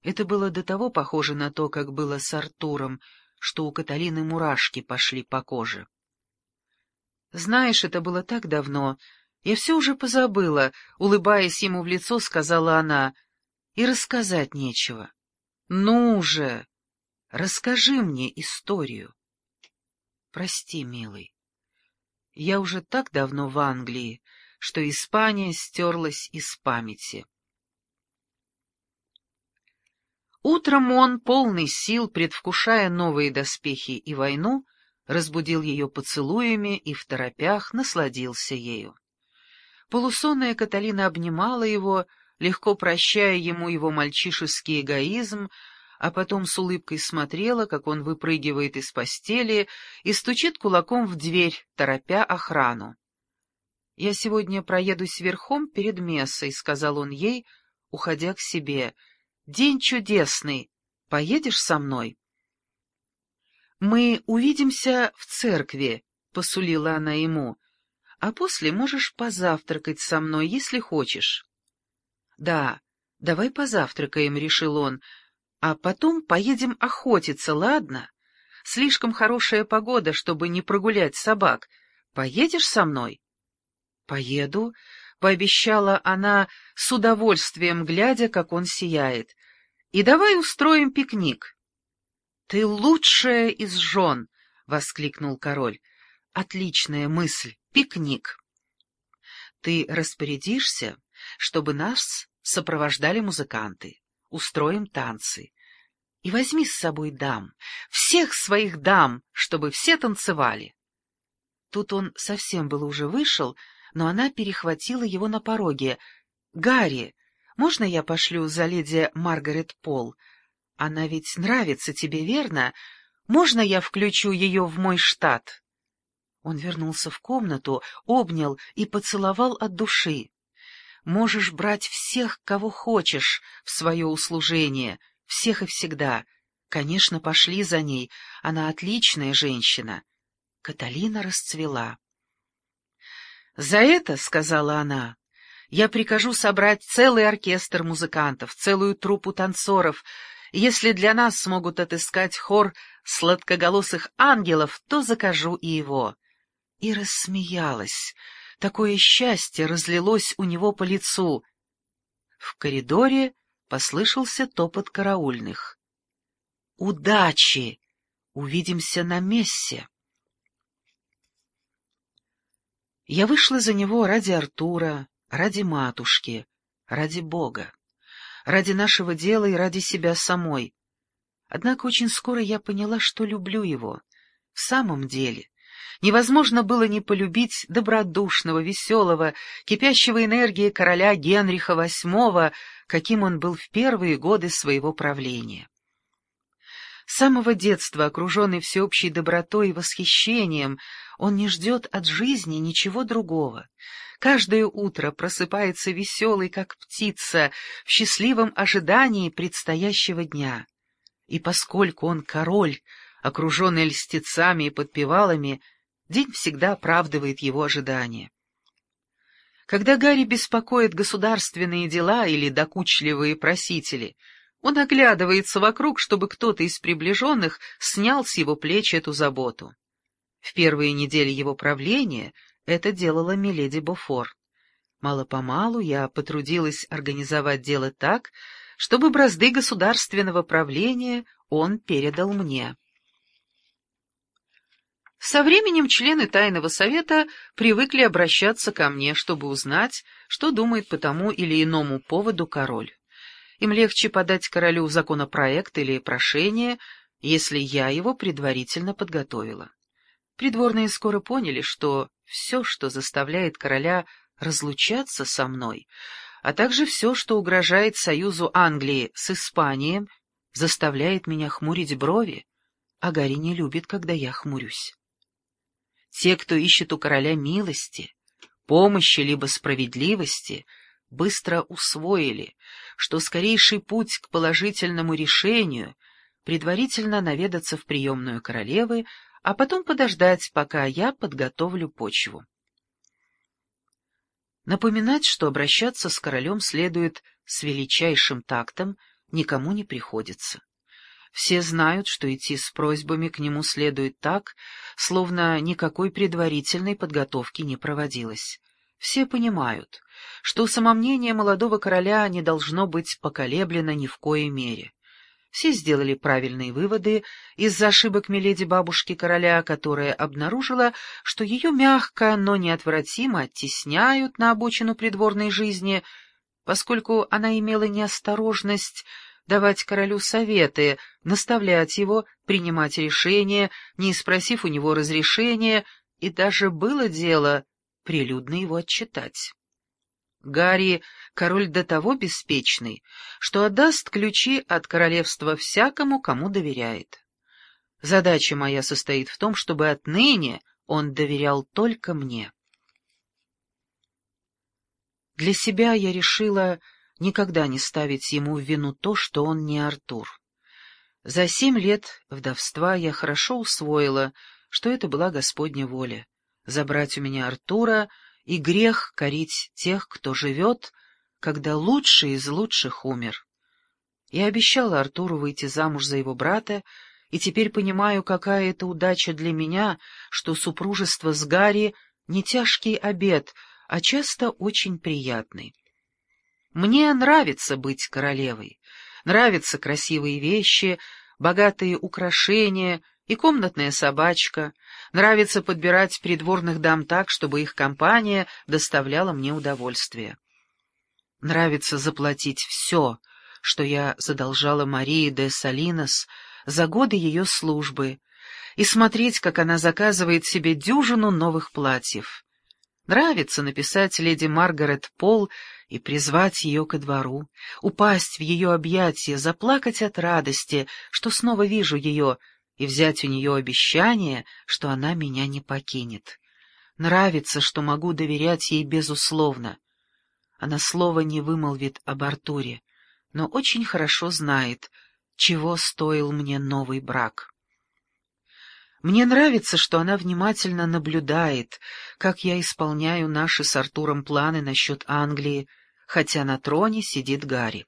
Это было до того похоже на то, как было с Артуром, что у Каталины мурашки пошли по коже. «Знаешь, это было так давно. Я все уже позабыла», — улыбаясь ему в лицо, сказала она. «И рассказать нечего. Ну же, расскажи мне историю». «Прости, милый. Я уже так давно в Англии, что Испания стерлась из памяти». Утром он, полный сил, предвкушая новые доспехи и войну, разбудил ее поцелуями и второпях насладился ею. Полусонная Каталина обнимала его, легко прощая ему его мальчишеский эгоизм, а потом с улыбкой смотрела, как он выпрыгивает из постели и стучит кулаком в дверь, торопя охрану. «Я сегодня проедусь верхом перед мессой», — сказал он ей, уходя к себе. «День чудесный. Поедешь со мной?» «Мы увидимся в церкви», — посулила она ему, «а после можешь позавтракать со мной, если хочешь». «Да, давай позавтракаем», — решил он, «а потом поедем охотиться, ладно? Слишком хорошая погода, чтобы не прогулять собак. Поедешь со мной?» «Поеду», — пообещала она с удовольствием, глядя, как он сияет. «И давай устроим пикник». «Ты лучшая из жен!» — воскликнул король. «Отличная мысль! Пикник!» «Ты распорядишься, чтобы нас сопровождали музыканты. Устроим танцы. И возьми с собой дам, всех своих дам, чтобы все танцевали». Тут он совсем было уже вышел, но она перехватила его на пороге. «Гарри, можно я пошлю за леди Маргарет Пол? Она ведь нравится тебе, верно? Можно я включу ее в мой штат?» Он вернулся в комнату, обнял и поцеловал от души. «Можешь брать всех, кого хочешь, в свое услужение, всех и всегда. Конечно, пошли за ней, она отличная женщина». Каталина расцвела. «За это, — сказала она, — я прикажу собрать целый оркестр музыкантов, целую труппу танцоров. Если для нас смогут отыскать хор сладкоголосых ангелов, то закажу и его». И рассмеялась. Такое счастье разлилось у него по лицу. В коридоре послышался топот караульных. «Удачи! Увидимся на мессе!» Я вышла за него ради Артура, ради матушки, ради Бога, ради нашего дела и ради себя самой. Однако очень скоро я поняла, что люблю его. В самом деле, невозможно было не полюбить добродушного, веселого, кипящего энергией короля Генриха VIII, каким он был в первые годы своего правления. С самого детства, окруженный всеобщей добротой и восхищением, он не ждет от жизни ничего другого. Каждое утро просыпается веселый, как птица, в счастливом ожидании предстоящего дня. И поскольку он король, окруженный льстецами и подпевалами, день всегда оправдывает его ожидания. Когда Гарри беспокоит государственные дела или докучливые просители, он оглядывается вокруг, чтобы кто-то из приближенных снял с его плеч эту заботу. В первые недели его правления это делала миледи Бофор. Мало-помалу я потрудилась организовать дело так, чтобы бразды государственного правления он передал мне. Со временем члены Тайного Совета привыкли обращаться ко мне, чтобы узнать, что думает по тому или иному поводу король. Им легче подать королю законопроект или прошение, если я его предварительно подготовила. Придворные скоро поняли, что все, что заставляет короля разлучаться со мной, а также все, что угрожает союзу Англии с Испанией, заставляет меня хмурить брови, а Гарри не любит, когда я хмурюсь. Те, кто ищет у короля милости, помощи либо справедливости, быстро усвоили, что скорейший путь к положительному решению — предварительно наведаться в приемную королевы, а потом подождать, пока я подготовлю почву. Напоминать, что обращаться с королем следует с величайшим тактом, никому не приходится. Все знают, что идти с просьбами к нему следует так, словно никакой предварительной подготовки не проводилось. Все понимают, что самомнение молодого короля не должно быть поколеблено ни в коей мере. Все сделали правильные выводы из-за ошибок миледи-бабушки короля, которая обнаружила, что ее мягко, но неотвратимо оттесняют на обочину придворной жизни, поскольку она имела неосторожность давать королю советы, наставлять его, принимать решения, не спросив у него разрешения, и даже было дело прилюдно его отчитать. Гарри — король до того беспечный, что отдаст ключи от королевства всякому, кому доверяет. Задача моя состоит в том, чтобы отныне он доверял только мне. Для себя я решила никогда не ставить ему в вину то, что он не Артур. За 7 лет вдовства я хорошо усвоила, что это была Господня воля — забрать у меня Артура, и грех корить тех, кто живет, когда лучший из лучших умер. Я обещала Артуру выйти замуж за его брата, и теперь понимаю, какая это удача для меня, что супружество с Гарри не тяжкий обет, а часто очень приятный. Мне нравится быть королевой, нравятся красивые вещи, богатые украшения и комнатная собачка, нравится подбирать придворных дам так, чтобы их компания доставляла мне удовольствие. Нравится заплатить все, что я задолжала Марии де Салинос за годы ее службы, и смотреть, как она заказывает себе дюжину новых платьев. Нравится написать леди Маргарет Пол и призвать ее ко двору, упасть в ее объятия, заплакать от радости, что снова вижу ее, и взять у нее обещание, что она меня не покинет. Нравится, что могу доверять ей безусловно. Она слова не вымолвит об Артуре, но очень хорошо знает, чего стоил мне новый брак. Мне нравится, что она внимательно наблюдает, как я исполняю наши с Артуром планы насчет Англии, хотя на троне сидит Гарри.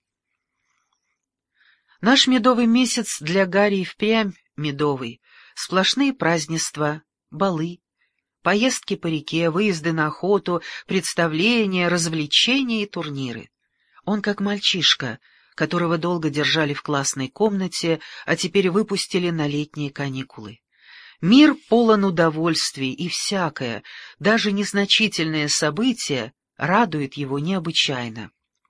Наш медовый месяц для Гарри и впрямь медовый. Сплошные празднества, балы, поездки по реке, выезды на охоту, представления, развлечения и турниры. Он как мальчишка, которого долго держали в классной комнате, а теперь выпустили на летние каникулы. Мир полон удовольствий, и всякое, даже незначительное событие радует его необычайно.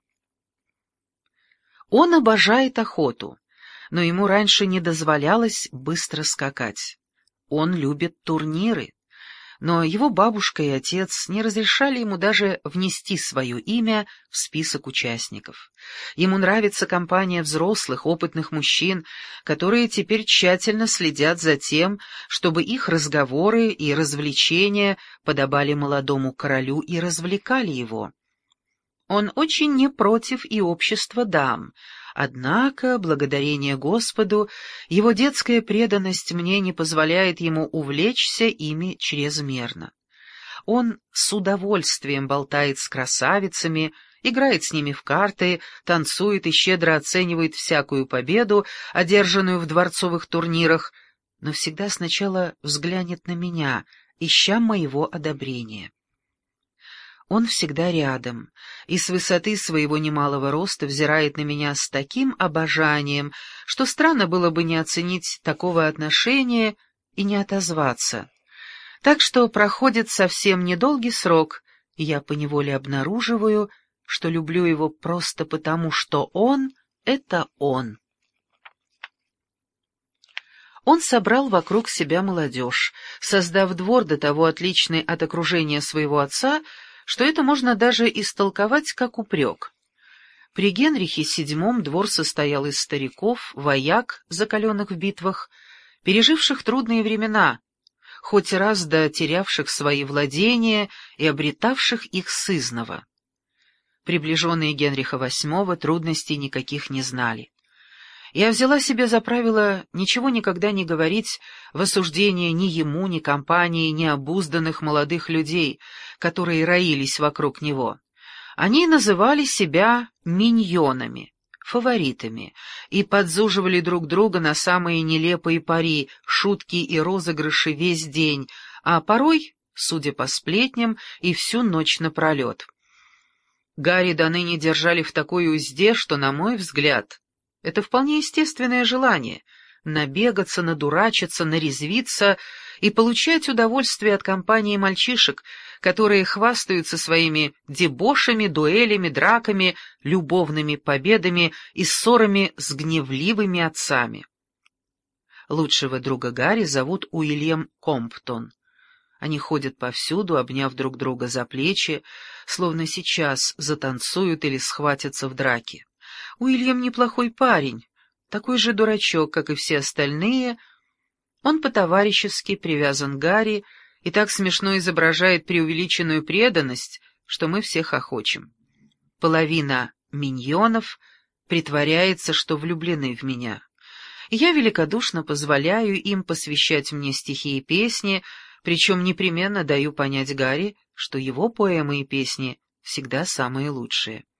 Он обожает охоту, но ему раньше не дозволялось быстро скакать. Он любит турниры, но его бабушка и отец не разрешали ему даже внести свое имя в список участников. Ему нравится компания взрослых, опытных мужчин, которые теперь тщательно следят за тем, чтобы их разговоры и развлечения подобали молодому королю и развлекали его. Он очень не против и общества дам, однако, благодарение Господу, его детская преданность мне не позволяет ему увлечься ими чрезмерно. Он с удовольствием болтает с красавицами, играет с ними в карты, танцует и щедро оценивает всякую победу, одержанную в дворцовых турнирах, но всегда сначала взглянет на меня, ища моего одобрения. Он всегда рядом, и с высоты своего немалого роста взирает на меня с таким обожанием, что странно было бы не оценить такого отношения и не отозваться. Так что проходит совсем недолгий срок, и я поневоле обнаруживаю, что люблю его просто потому, что он — это он. Он собрал вокруг себя молодежь, создав двор до того отличный от окружения своего отца, что это можно даже истолковать как упрек. При Генрихе VII двор состоял из стариков, вояк, закаленных в битвах, переживших трудные времена, хоть раз да терявших свои владения и обретавших их сызнова. Приближенные Генриха VIII трудностей никаких не знали. Я взяла себе за правило ничего никогда не говорить в осуждение ни ему, ни компании, ни обузданных молодых людей, которые роились вокруг него. Они называли себя миньонами. фаворитами и подзуживали друг друга на самые нелепые пари, шутки и розыгрыши весь день, а порой, судя по сплетням, и всю ночь напролет. Гарри до ныне держали в такой узде, что, на мой взгляд, это вполне естественное желание — набегаться, надурачиться, нарезвиться и получать удовольствие от компании мальчишек, которые хвастаются своими дебошами, дуэлями, драками, любовными победами и ссорами с гневливыми отцами. Лучшего друга Гарри зовут Уильям Комптон. Они ходят повсюду, обняв друг друга за плечи, словно сейчас затанцуют или схватятся в драке. Уильям неплохой парень, такой же дурачок, как и все остальные. Он по-товарищески привязан к Гарри и так смешно изображает преувеличенную преданность, что мы все хохочем. Половина миньонов притворяется, что влюблены в меня. И я великодушно позволяю им посвящать мне стихи и песни, причем непременно даю понять Гарри, что его поэмы и песни всегда самые лучшие.